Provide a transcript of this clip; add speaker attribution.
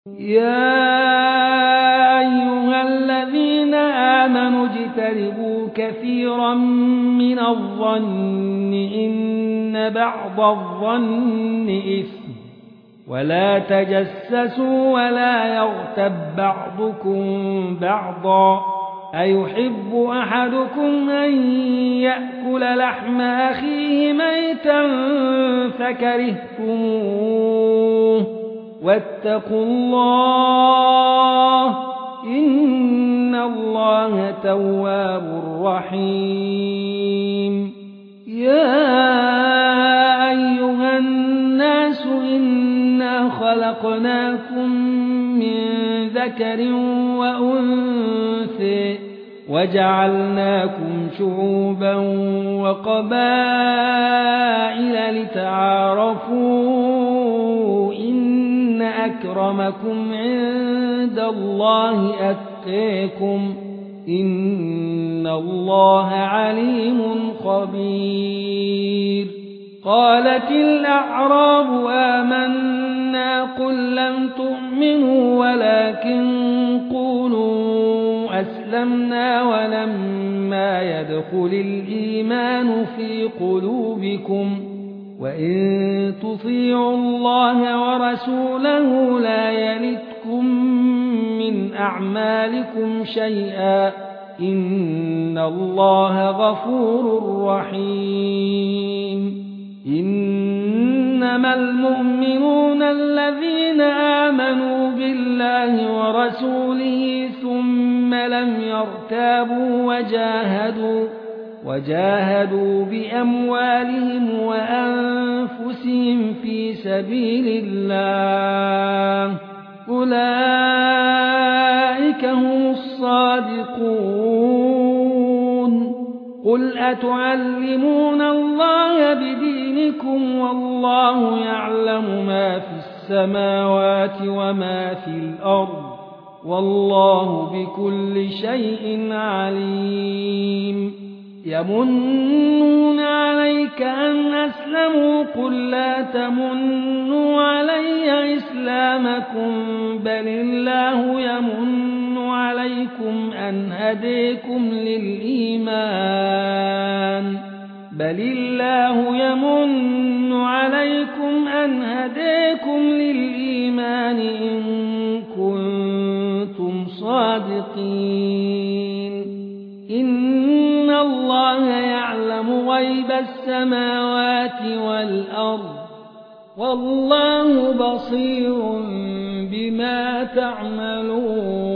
Speaker 1: يا أيها الذين آمنوا اجتنبوا كثيرا من الظن إن بعض الظن إثم ولا تجسسوا ولا يغتب بعضكم بعضا أيحب أحدكم أن يأكل لحم أخيه ميتا فكرهتموه واتقوا الله إن الله تواب رحيم. يا أيها الناس إنا خلقناكم من ذكر وأنثى وجعلناكم شعوبا وقبائل لتعارفوا إن أكرمكم عند الله أتقاكم إن الله عليم خبير. قالت الأعراب آمنا قل لم تؤمنوا ولكن قولوا أسلمنا ولما يدخل الإيمان في قلوبكم وإن تطيعوا الله ورسوله لا يلتكم من أعمالكم شيئا إن الله غفور رحيم. إنما المؤمنون الذين آمنوا بالله ورسوله ثم لم يرتابوا وجاهدوا بأموالهم وأنفسهم في سبيل الله أولئك هم الصادقون. قل أتعلمون الله بدينكم والله يعلم ما في السماوات وما في الأرض والله بكل شيء عليم. يمنون عليك أن أسلموا قل لا تمنوا علي إسلامكم بل الله يمن عليكم أن هديكم للإيمان إن كنتم صادقين. إن الله يعلم غيب السماوات والأرض والله بصير بما تعملون.